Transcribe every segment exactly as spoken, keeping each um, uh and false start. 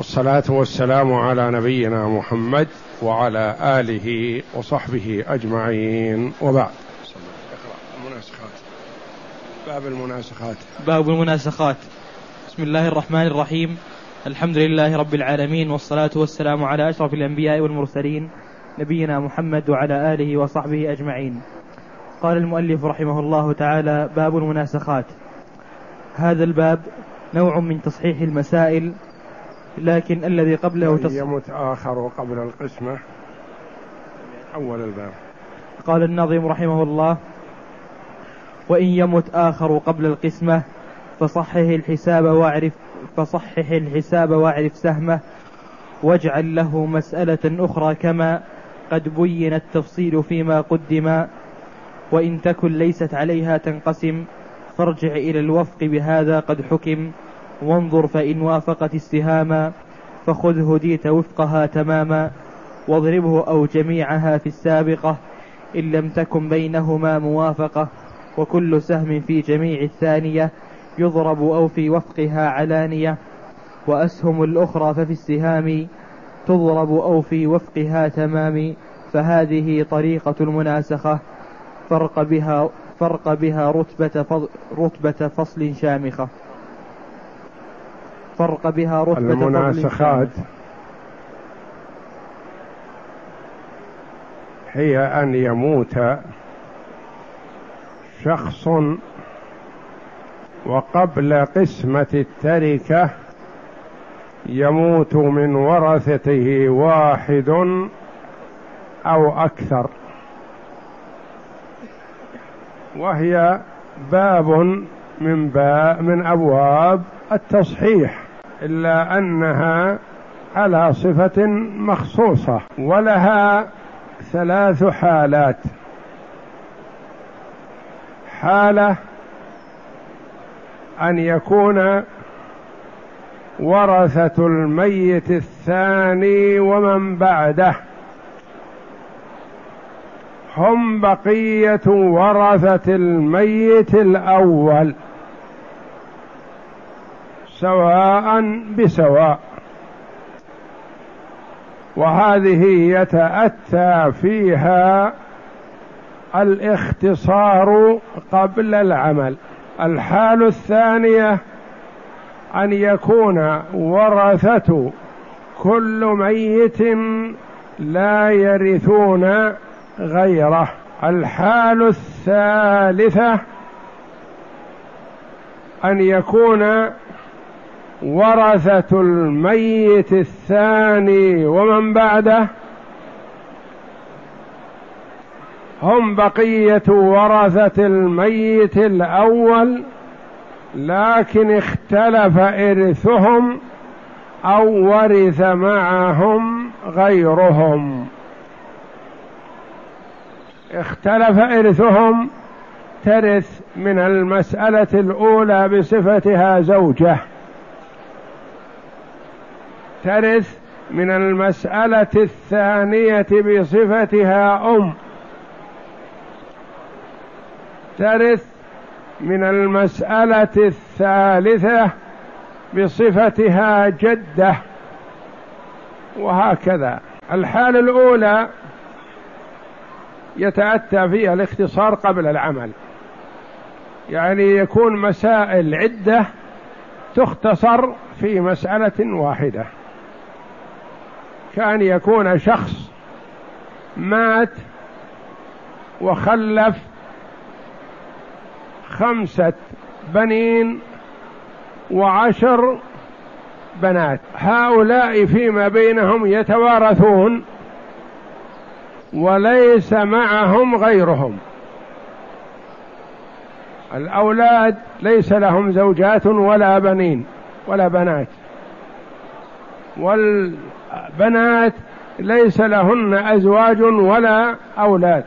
والصلاة والسلام على نبينا محمد وعلى آله وصحبه أجمعين، وبعد. المناسخات. باب المناسخات. باب المناسخات. بسم الله الرحمن الرحيم. الحمد لله رب العالمين، والصلاة والسلام على أشرف الأنبياء والمرسلين نبينا محمد وعلى آله وصحبه أجمعين. قال المؤلف رحمه الله تعالى: باب المناسخات. هذا الباب نوع من تصحيح المسائل، لكن الذي قبله تصحيح يمت آخر قبل القسمة. أول الباب قال الناظم رحمه الله: وإن يمت آخر قبل القسمة فصحح الحساب واعرف فصحح الحساب واعرف سهمه، واجعل له مسألة أخرى كما قد بين التفصيل فيما قدم، وإن تكن ليست عليها تنقسم فارجع إلى الوفق بهذا قد حكم، وانظر فإن وافقت السهاما فخذ هديت وفقها تماما، واضربه أو جميعها في السابقة إن لم تكن بينهما موافقة، وكل سهم في جميع الثانية يضرب أو في وفقها علانية، وأسهم الأخرى ففي السهام تضرب أو في وفقها تمام، فهذه طريقة المناسخة فرق بها فرق بها رتبة رتبة فصل شامخة. فرق بها رتبة المناسخات هي أن يموت شخص وقبل قسمة التركة يموت من ورثته واحد أو أكثر، وهي باب من باب من أبواب التصحيح، إلا أنها على صفة مخصوصة، ولها ثلاث حالات. حالة أن يكون ورثة الميت الثاني ومن بعده هم بقية ورثة الميت الأول سواء بسواء، وهذه يتأتى فيها الاختصار قبل العمل. الحال الثانية أن يكون ورثة كل ميت لا يرثون غيره. الحال الثالثة أن يكون ورثة الميت الثاني ومن بعده هم بقية ورثة الميت الأول، لكن اختلف إرثهم أو ورث معهم غيرهم. اختلف إرثهم ترث من المسألة الأولى بصفتها زوجة، ترث من المسألة الثانية بصفتها أم، ترث من المسألة الثالثة بصفتها جدة، وهكذا. الحالة الأولى يتأتى فيها الاختصار قبل العمل، يعني يكون مسائل عدة تختصر في مسألة واحدة. كان يكون شخص مات وخلف خمسة بنين وعشر بنات، هؤلاء فيما بينهم يتوارثون وليس معهم غيرهم. الأولاد ليس لهم زوجات ولا بنين ولا بنات، والبنات ليس لهن أزواج ولا أولاد،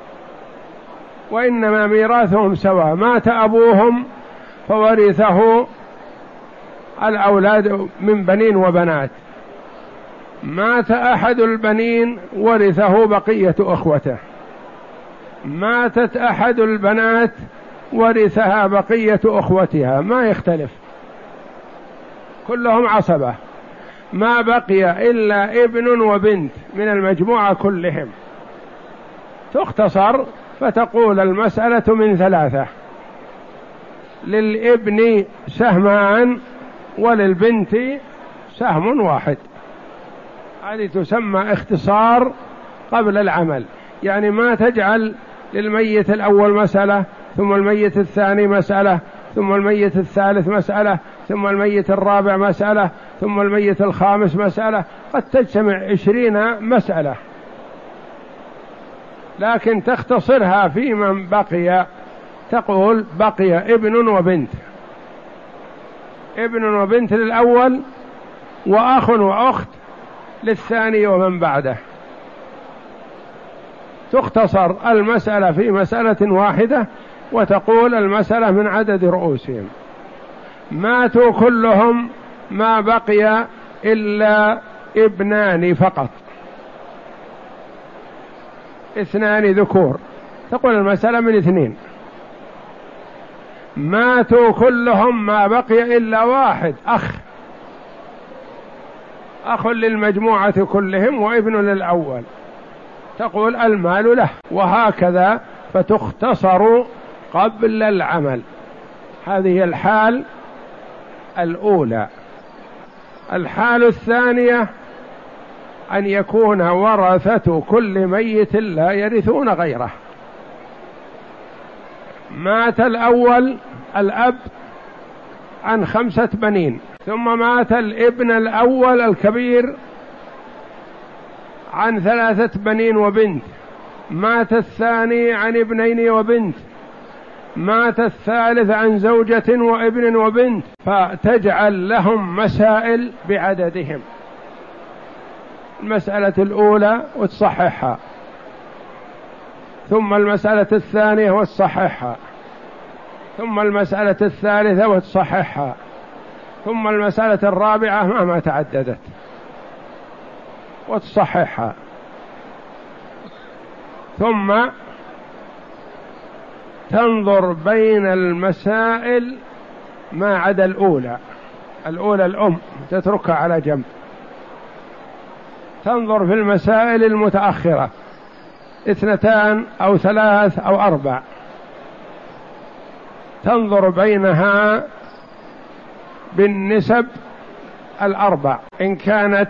وإنما ميراثهم سواء. مات أبوهم فورثه الأولاد من بنين وبنات، مات أحد البنين ورثه بقية أخوته، ماتت أحد البنات ورثها بقية أخوتها، ما يختلف، كلهم عصبة. ما بقي إلا ابن وبنت من المجموعة كلهم، تختصر فتقول المسألة من ثلاثة: للابن سهمان وللبنت سهم واحد. هذه تسمى اختصار قبل العمل، يعني ما تجعل للميت الأول مسألة، ثم الميت الثاني مسألة، ثم الميت الثالث مسألة، ثم الميت الرابع مسألة، ثم الميت الخامس مسألة، قد تجتمع عشرين مسألة، لكن تختصرها في من بقي، تقول بقي ابن وبنت، ابن وبنت للأول، وأخ وأخت للثاني ومن بعده. تختصر المسألة في مسألة واحدة، وتقول المسألة من عدد رؤوسهم. ماتوا كلهم، ما بقي إلا ابنان فقط، اثنان ذكور، تقول المسألة من اثنين. ماتوا كلهم، ما بقي إلا واحد أخ، أخ للمجموعة كلهم وابن للأول، تقول المال له، وهكذا، فتختصر قبل العمل. هذه الحال الأولى. الحال الثانية أن يكون ورثة كل ميت لا يرثون غيره. مات الأول الأب عن خمسة بنين، ثم مات الابن الأول الكبير عن ثلاثة بنين وبنت، مات الثاني عن ابنين وبنت، مات الثالث عن زوجة وابن وبنت، فتجعل لهم مسائل بعددهم، المسألة الأولى وتصححها، ثم المسألة الثانية وتصححها، ثم المسألة الثالثة وتصححها، ثم المسألة الرابعة مهما تعددت وتصححها، ثم تنظر بين المسائل ما عدا الأولى. الأولى الأم تتركها على جنب، تنظر في المسائل المتأخرة، اثنتان أو ثلاث أو أربع، تنظر بينها بالنسب الأربع، إن كانت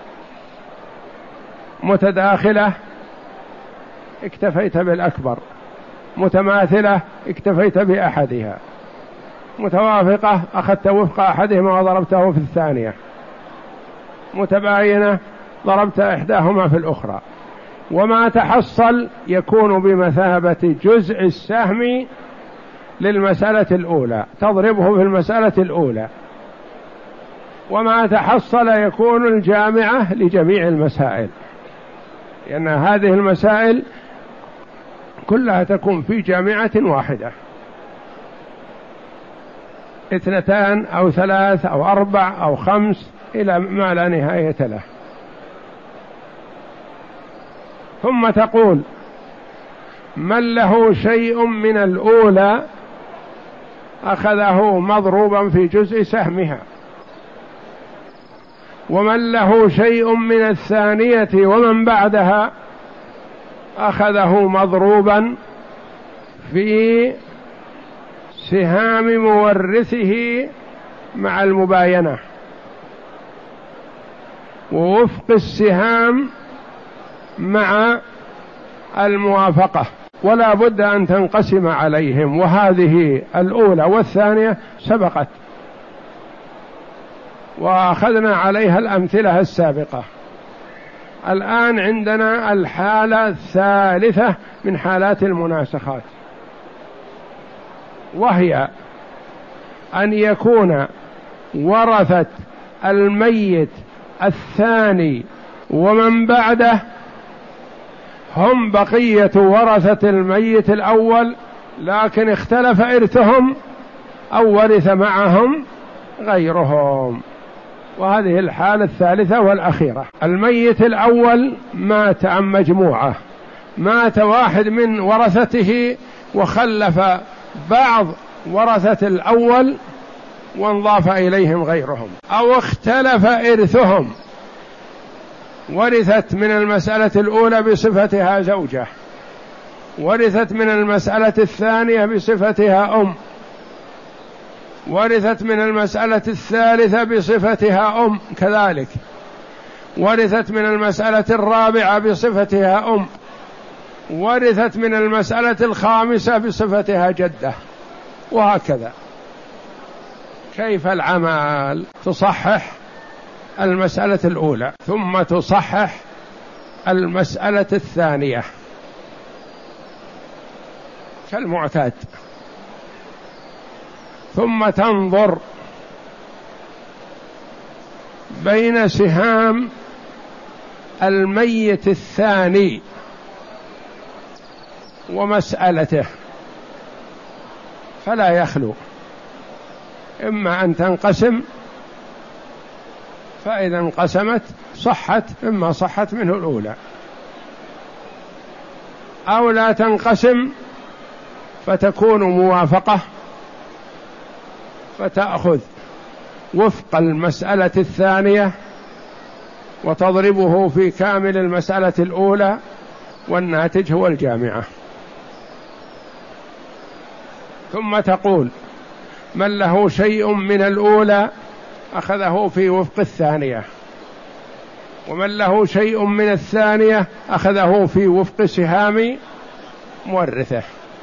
متداخلة اكتفيت بالأكبر، متماثلة اكتفيت بأحدها، متوافقة أخذت وفق أحدهما وضربته في الثانية، متباينة ضربت إحداهما في الأخرى، وما تحصل يكون بمثابة جزء السهم للمسألة الأولى، تضربه في المسألة الأولى، وما تحصل يكون الجامعة لجميع المسائل، لأن هذه المسائل كلها تكون في جامعة واحدة، اثنتان أو ثلاث أو أربع أو خمس إلى ما لا نهاية له. ثم تقول من له شيء من الأولى أخذه مضروبا في جزء سهمها، ومن له شيء من الثانية ومن بعدها أخذه مضروبا في سهام مورثه مع المباينة، ووفق السهام مع الموافقة، ولا بد أن تنقسم عليهم. وهذه الأولى والثانية سبقت وأخذنا عليها الأمثلة السابقة. الآن عندنا الحالة الثالثة من حالات المناسخات، وهي أن يكون ورثة الميت الثاني ومن بعده هم بقية ورثة الميت الأول، لكن اختلف إرثهم أو ورث معهم غيرهم. وهذه الحالة الثالثة والأخيرة. الميت الأول مات عن مجموعة، مات واحد من ورثته وخلف بعض ورثة الأول وانضاف إليهم غيرهم، أو اختلف إرثهم، ورثت من المسألة الأولى بصفتها زوجة، ورثت من المسألة الثانية بصفتها أم، ورثت من المسألة الثالثة بصفتها أم كذلك، ورثت من المسألة الرابعة بصفتها أم، ورثت من المسألة الخامسة بصفتها جدة، وهكذا. كيف العمل؟ تصحح المسألة الأولى ثم تصحح المسألة الثانية كالمعتاد، ثم تنظر بين سهام الميت الثاني ومسألته، فلا يخلو، إما أن تنقسم، فإذا انقسمت صحت، إما صحت منه الأولى، أو لا تنقسم فتكون موافقة، فتأخذ وفق المسألة الثانية وتضربه في كامل المسألة الأولى، والناتج هو الجامعة. ثم تقول: من له شيء من الأولى أخذه في وفق الثانية، ومن له شيء من الثانية أخذه في وفق سهام مورثه.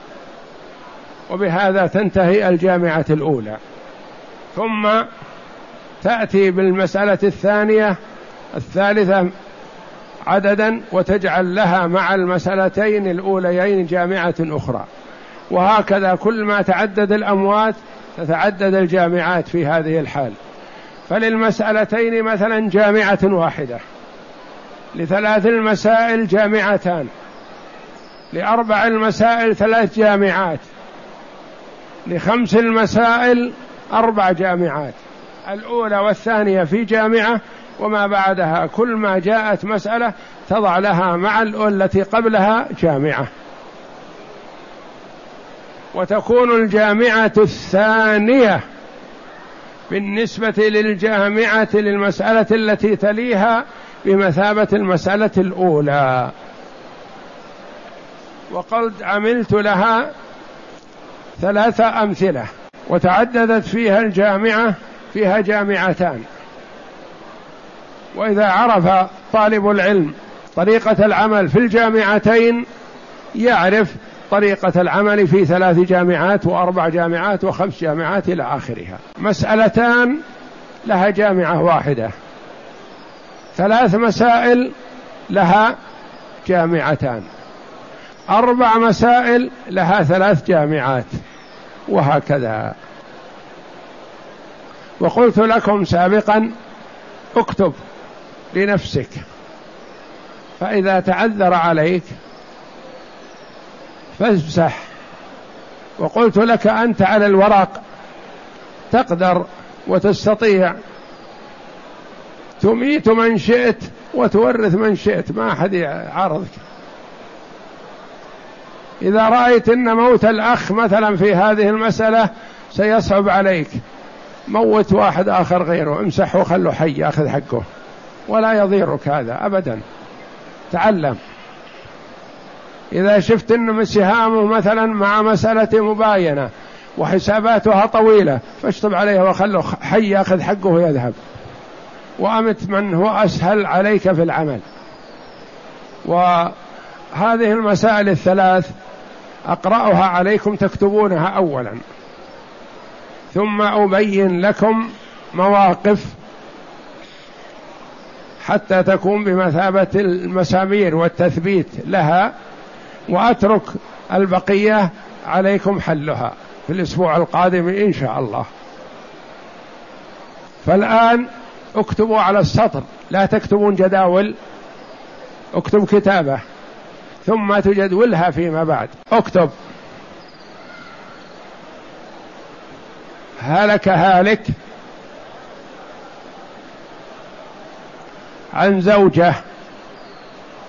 وبهذا تنتهي الجامعة الأولى. ثم تأتي بالمسألة الثانية الثالثة عددا، وتجعل لها مع المسألتين الأوليين جامعة أخرى، وهكذا كل ما تعدد الأموات تتعدد الجامعات في هذه الحال. فللمسألتين مثلا جامعة واحدة، لثلاث المسائل جامعتان، لأربع المسائل ثلاث جامعات، لخمس المسائل أربع جامعات، الأولى والثانية في جامعة، وما بعدها كل ما جاءت مسألة تضع لها مع الأولى التي قبلها جامعة، وتكون الجامعة الثانية بالنسبة للجامعة للمسألة التي تليها بمثابة المسألة الأولى. وقد عملت لها ثلاثة أمثلة وتعددت فيها الجامعة، فيها جامعتان. وإذا عرف طالب العلم طريقة العمل في الجامعتين يعرف طريقة العمل في ثلاث جامعات وأربع جامعات وخمس جامعات إلى آخرها. مسألتان لها جامعة واحدة، ثلاث مسائل لها جامعتان، أربع مسائل لها ثلاث جامعات، وهكذا. وقلت لكم سابقا: اكتب لنفسك، فإذا تعذر عليك فامسح. وقلت لك أنت على الورق تقدر وتستطيع، تميت من شئت وتورث من شئت، ما أحد يعارضك. إذا رأيت أن موت الأخ مثلا في هذه المسألة سيصعب عليك، موت واحد آخر غيره، امسحه وخله حي يأخذ حقه، ولا يضيرك هذا أبدا. تعلم. إذا شفت أن سهامه مثلا مع مسألة مباينة وحساباتها طويلة فاشطب عليها وخله حي يأخذ حقه ويذهب، وأمت من هو أسهل عليك في العمل. وهذه المسائل الثلاث أقرأها عليكم تكتبونها أولا، ثم أبين لكم مواقف حتى تكون بمثابة المسامير والتثبيت لها، وأترك البقية عليكم حلها في الأسبوع القادم إن شاء الله. فالآن اكتبوا على السطر، لا تكتبون جداول، اكتب كتابة ثم تجدولها فيما بعد. اكتب: هلك هالك عن زوجة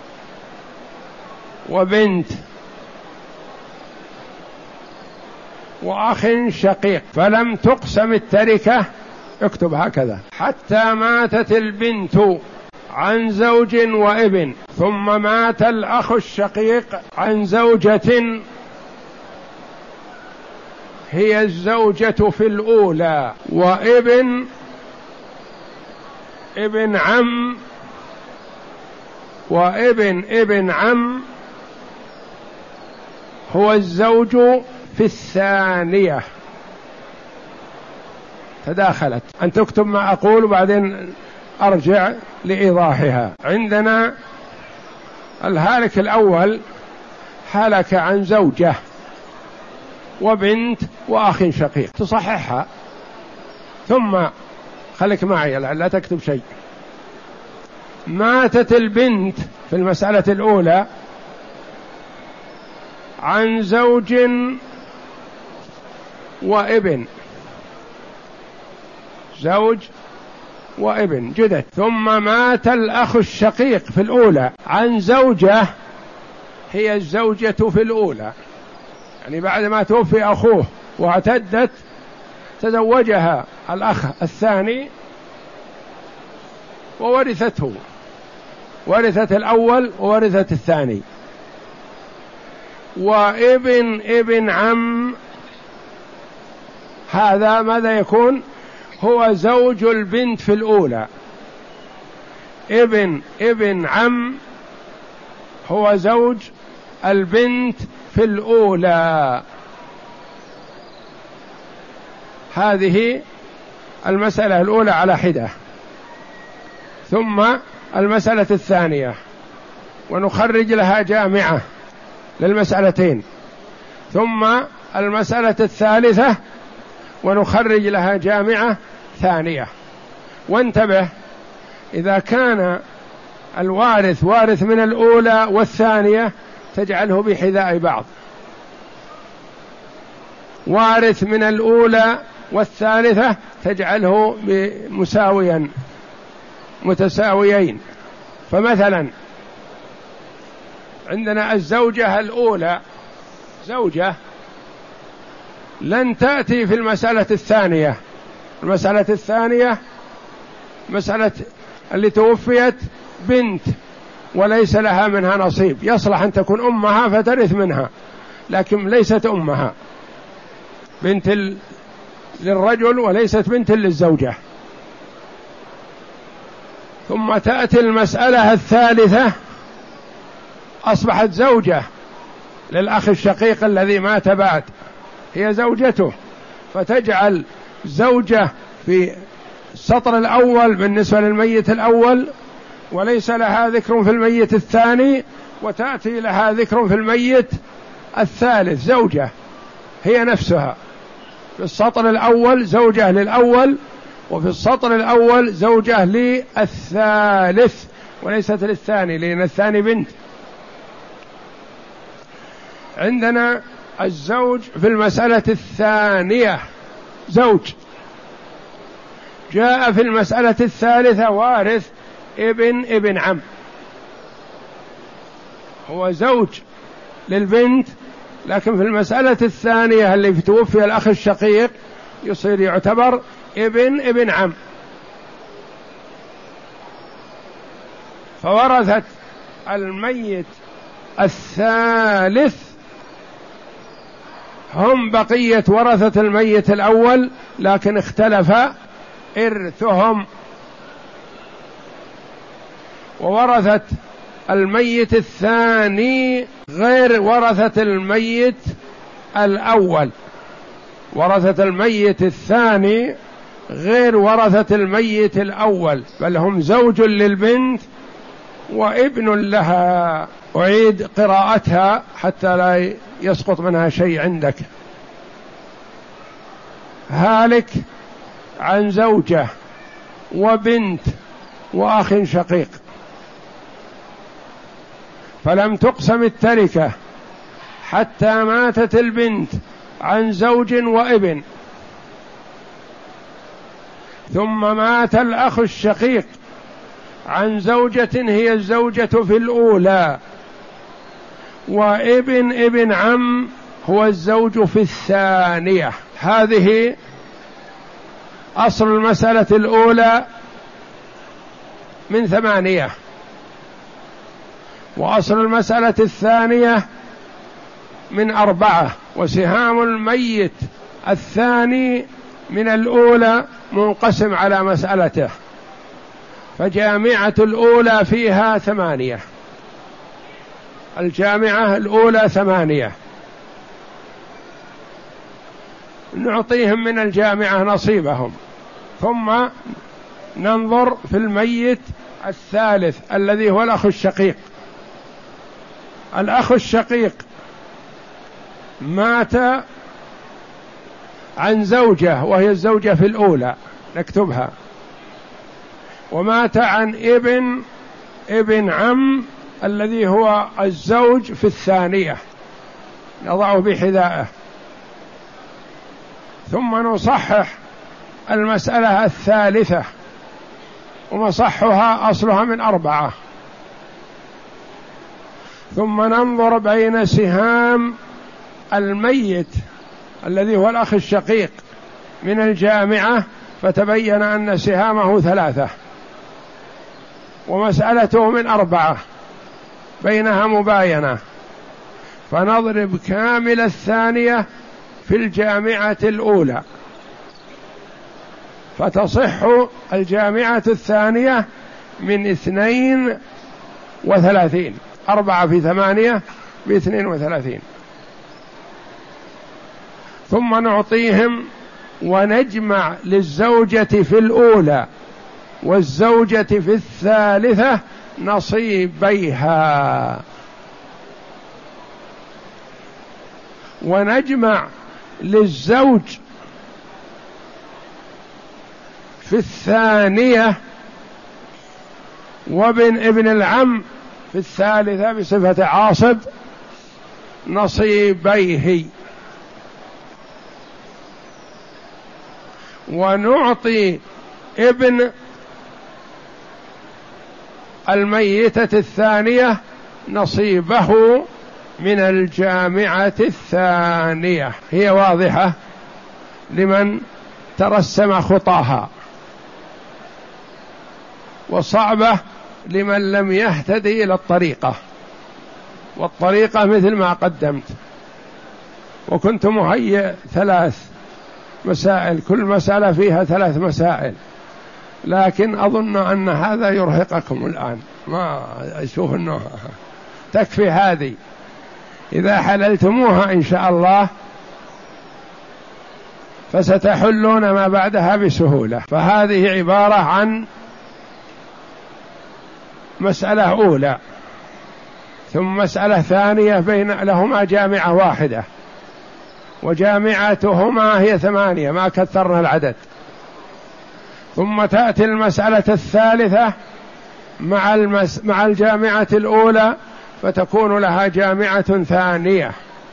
وبنت وأخ شقيق، فلم تقسم التركة، اكتب هكذا: حتى ماتت البنت عن زوج وابن، ثم مات الأخ الشقيق عن زوجة هي الزوجة في الأولى، وابن ابن عم وابن ابن عم هو الزوج في الثانية. تداخلت، أن تكتب ما أقول وبعدين أرجع لإيضاحها. عندنا الهالك الأول هلك عن زوجة وبنت وأخ شقيق، تصححها، ثم خليك معي لا تكتب شيء. ماتت البنت في المسألة الأولى عن زوج وابن، زوج وابن جدد، ثم مات الأخ الشقيق في الأولى عن زوجة هي الزوجة في الأولى، يعني بعد ما توفي أخوه واعتدت تزوجها الأخ الثاني وورثته، ورثت الأول وورثت الثاني. وابن ابن عم هذا ماذا يكون؟ هو زوج البنت في الأولى. ابن ابن عم هو زوج البنت في الأولى. هذه المسألة الأولى على حدة. ثم المسألة الثانية، ونخرج لها جامعة للمسألتين، ثم المسألة الثالثة ونخرج لها جامعة ثانية. وانتبه، إذا كان الوارث وارث من الأولى والثانية تجعله بحذاء بعض، وارث من الأولى والثالثة تجعله مساويا متساويين. فمثلا عندنا الزوجة الأولى زوجة لن تأتي في المسألة الثانية. المسألة الثانية مسألة اللي توفيت بنت وليس لها منها نصيب، يصلح أن تكون أمها فترث منها، لكن ليست أمها، بنت للرجل وليست بنت للزوجة. ثم تأتي المسألة الثالثة، أصبحت زوجة للأخ الشقيق الذي مات بعد، هي زوجته، فتجعل زوجة في السطر الأول بالنسبة للميت الأول وليس لها ذكر في الميت الثاني، وتأتي لها ذكر في الميت الثالث، زوجة هي نفسها. في السطر الأول زوجة للأول، وفي السطر الأول زوجة للثالث وليست للثاني، لأن الثاني بنت. عندنا الزوج في المسألة الثانية زوج، جاء في المسألة الثالثة وارث ابن ابن عم، هو زوج للبنت، لكن في المسألة الثانية اللي توفي الأخ الشقيق يصير يعتبر ابن ابن عم. فورثت الميت الثالث هم بقية ورثة الميت الأول، لكن اختلف إرثهم. وورثت الميت الثاني غير ورثة الميت الأول، ورثة الميت الثاني غير ورثة الميت الأول، بل هم زوج للبنت وابن لها. أعيد قراءتها حتى لا يسقط منها شيء عندك. هالك عن زوجة وبنت وأخ شقيق، فلم تقسم التركة حتى ماتت البنت عن زوج وابن، ثم مات الأخ الشقيق عن زوجة هي الزوجة في الأولى، وابن ابن عم هو الزوج في الثانية. هذه أصل المسألة الأولى من ثمانية، وأصل المسألة الثانية من أربعة، وسهام الميت الثاني من الأولى منقسم على مسألته، فجامعة الأولى فيها ثمانية، الجامعة الأولى ثمانية، نعطيهم من الجامعة نصيبهم، ثم ننظر في الميت الثالث الذي هو الأخ الشقيق. الأخ الشقيق مات عن زوجة وهي الزوجة في الأولى نكتبها، ومات عن ابن ابن عم الذي هو الزوج في الثانية نضعه بحذائه، ثم نصحح المسألة الثالثة، ومصحها أصلها من أربعة، ثم ننظر بين سهام الميت الذي هو الأخ الشقيق من الجامعة، فتبين أن سهامه ثلاثة ومسألته من أربعة بينها مباينة، فنضرب كامل الثانية في الجامعة الأولى، فتصح الجامعة الثانية من اثنين وثلاثين، أربعة في ثمانية باثنين وثلاثين، ثم نعطيهم ونجمع للزوجة في الأولى والزوجة في الثالثة نصيبيها، ونجمع للزوج في الثانية وابن ابن العم في الثالثة بصفة عاصب نصيبيه، ونعطي ابن الميتة الثانية نصيبه من الجامعة الثانية. هي واضحة لمن ترسم خطاها، وصعبة لمن لم يهتدي إلى الطريقة، والطريقة مثل ما قدمت، وكنت مهيئ ثلاث مسائل، كل مسألة فيها ثلاث مسائل، لكن أظن أن هذا يرهقكم الآن، ما أشوف أنه تكفي هذه، إذا حللتموها إن شاء الله فستحلون ما بعدها بسهولة. فهذه عبارة عن مسألة أولى، ثم مسألة ثانية بين لهما جامعة واحدة، وجامعتهما هي ثمانية ما كثرنا العدد، ثم تأتي المسألة الثالثة مع المس... مع الجامعة الأولى فتكون لها جامعة ثانية،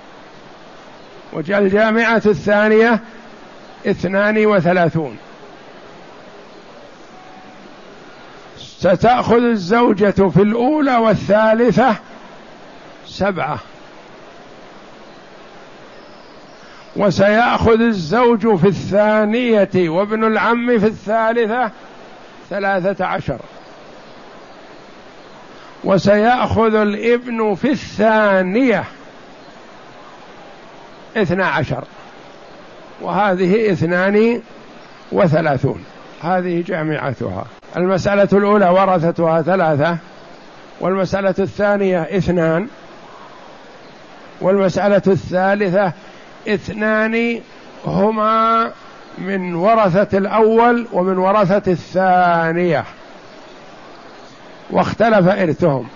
والجامعة الثانية اثنان وثلاثون، ستأخذ الزوجة في الأولى والثالثة سبعة، وسيأخذ الزوج في الثانية وابن العم في الثالثة ثلاثة عشر، وسيأخذ الابن في الثانية اثنا عشر، وهذه اثنان وثلاثون. هذه جامعتها. المسألة الأولى ورثتها ثلاثة، والمسألة الثانية اثنان، والمسألة الثالثة اثنان هما من ورثة الأول ومن ورثة الثانية، واختلف إرثهم.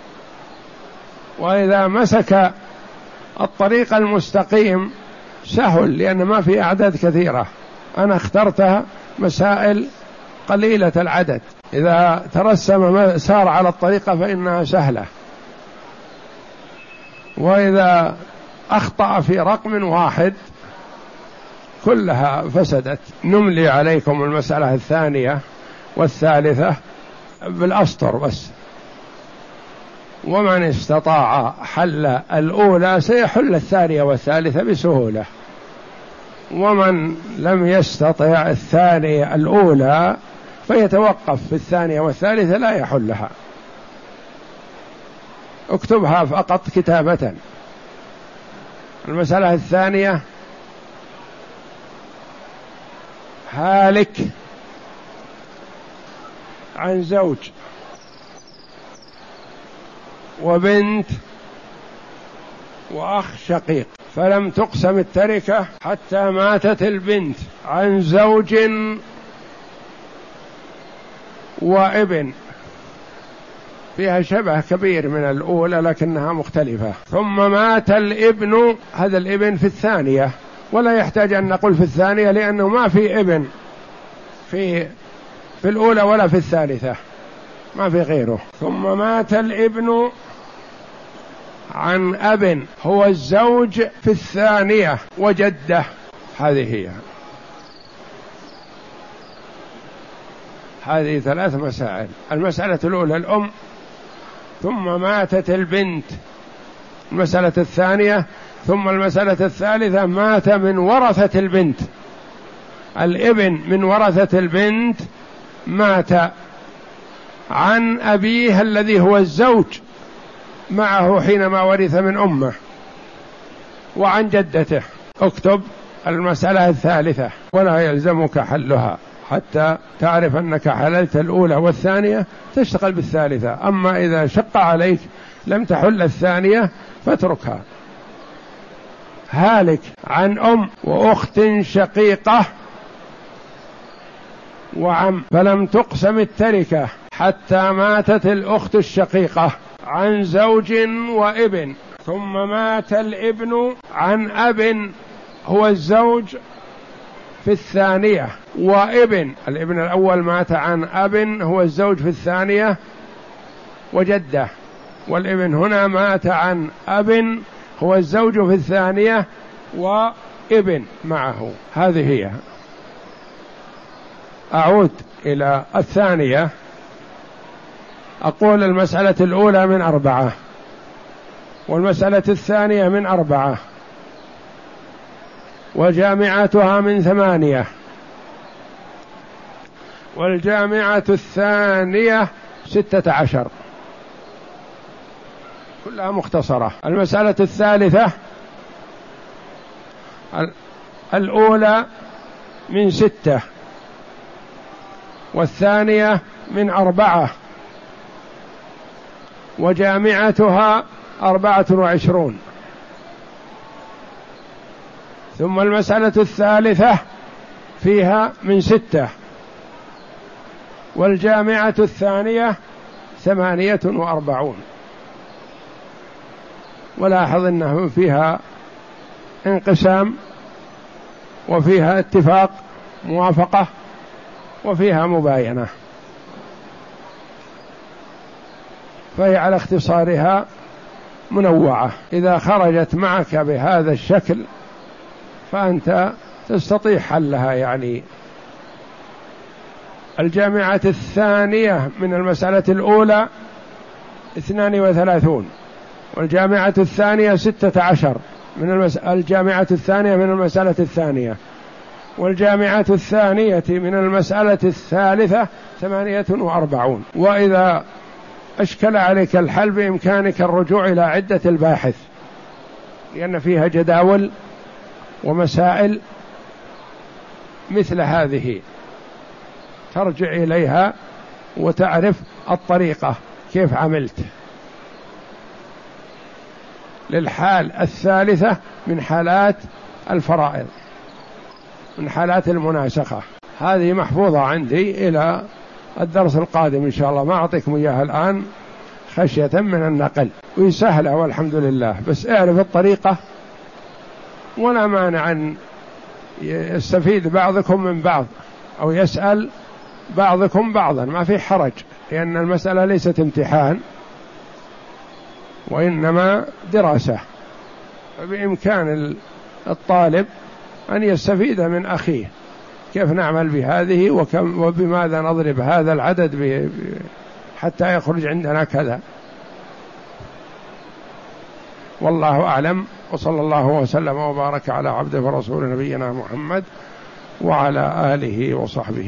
وإذا مسك الطريق المستقيم سهل، لأن ما في أعداد كثيرة، أنا اخترتها مسائل قليلة العدد، إذا ترسم سار على الطريقة فإنها سهلة، وإذا أخطأ في رقم واحد كلها فسدت. نملي عليكم المسألة الثانية والثالثة بالأسطر بس. ومن استطاع حل الأولى سيحل الثانية والثالثة بسهولة، ومن لم يستطع الثانية الأولى فيتوقف في الثانية والثالثة لا يحلها. اكتبها فقط كتابة. المسألة الثانية: هالك عن زوج وبنت وأخ شقيق، فلم تقسم التركة حتى ماتت البنت عن زوج وابن، فيها شبه كبير من الأولى لكنها مختلفة. ثم مات الابن، هذا الابن في الثانية، ولا يحتاج أن نقول في الثانية لأنه ما في ابن في في الأولى ولا في الثالثة، ما في غيره. ثم مات الابن عن أب هو الزوج في الثانية وجده، هذه هي. هذه ثلاث مسائل. المسألة الأولى الأم، ثم ماتت البنت المسألة الثانية، ثم المسألة الثالثة مات من ورثة البنت، الابن من ورثة البنت مات عن أبيه الذي هو الزوج معه حينما ورث من أمه وعن جدته. اكتب المسألة الثالثة ولا يلزمك حلها حتى تعرف أنك حللت الأولى والثانية تشتغل بالثالثة. أما إذا شق عليك لم تحل الثانية فاتركها. هالك عن أم وأخت شقيقة وعم، فلم تقسم التركة حتى ماتت الأخت الشقيقة عن زوج وابن، ثم مات الابن عن أب هو الزوج في الثانية وابن، الابن الأول مات عن أب هو الزوج في الثانية وجده، والابن هنا مات عن أب هو الزوج في الثانية وابن معه. هذه هي. أعود إلى الثانية. أقول المسألة الأولى من أربعة، والمسألة الثانية من أربعة، وجامعتها من ثمانية، والجامعة الثانية ستة عشر، كلها مختصرة. المسألة الثالثة الأولى من ستة، والثانية من أربعة، وجامعتها أربعة وعشرون. ثم المسألة الثالثة فيها من ستة، والجامعة الثانية ثمانية وأربعون. ولاحظ أنه فيها انقسام وفيها اتفاق موافقة وفيها مباينة، فهي على اختصارها منوعة. إذا خرجت معك بهذا الشكل فأنت تستطيع حلها. يعني الجامعة الثانية من المسألة الأولى اثنان وثلاثون، والجامعة الثانية ستة عشر من المس... الجامعة الثانية من المسألة الثانية، والجامعة الثانية من المسألة الثالثة ثمانية وأربعون. وإذا أشكل عليك الحل بإمكانك الرجوع إلى عدة الباحث، لأن فيها جداول ومسائل مثل هذه ترجع إليها وتعرف الطريقة كيف عملت. للحال الثالثة من حالات الفرائض، من حالات المناسخة، هذه محفوظة عندي إلى الدرس القادم إن شاء الله، ما أعطيكم إياها الآن خشية من النقل، وسهلة والحمد لله. بس اعرف الطريقة، ولا مانع أن يستفيد بعضكم من بعض أو يسأل بعضكم بعضا، ما في حرج، لأن المسألة ليست امتحان وإنما دراسة، فبإمكان الطالب أن يستفيد من أخيه كيف نعمل بهذه وكم وبماذا نضرب هذا العدد حتى يخرج عندنا كذا. والله أعلم، وصلى الله وسلم وبارك على عبده ورسوله نبينا محمد وعلى آله وصحبه.